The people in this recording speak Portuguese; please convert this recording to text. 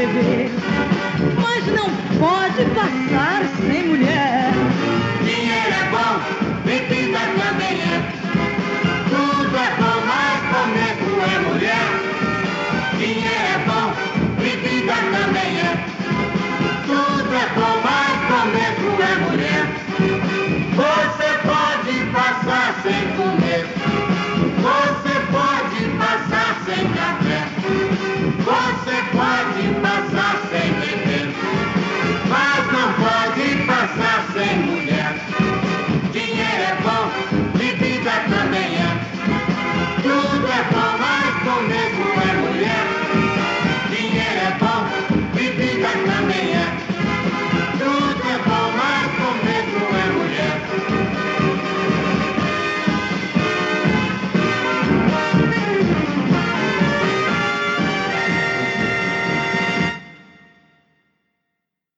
beber, mas não pode passar sem mulher. Dinheiro é bom, bebida também é. Tudo é bom, mas comer é mulher. Dinheiro é bom, bebida também é. Tudo é bom, mas comer é mulher. Você pode passar sem comer. Você pode passar sem café.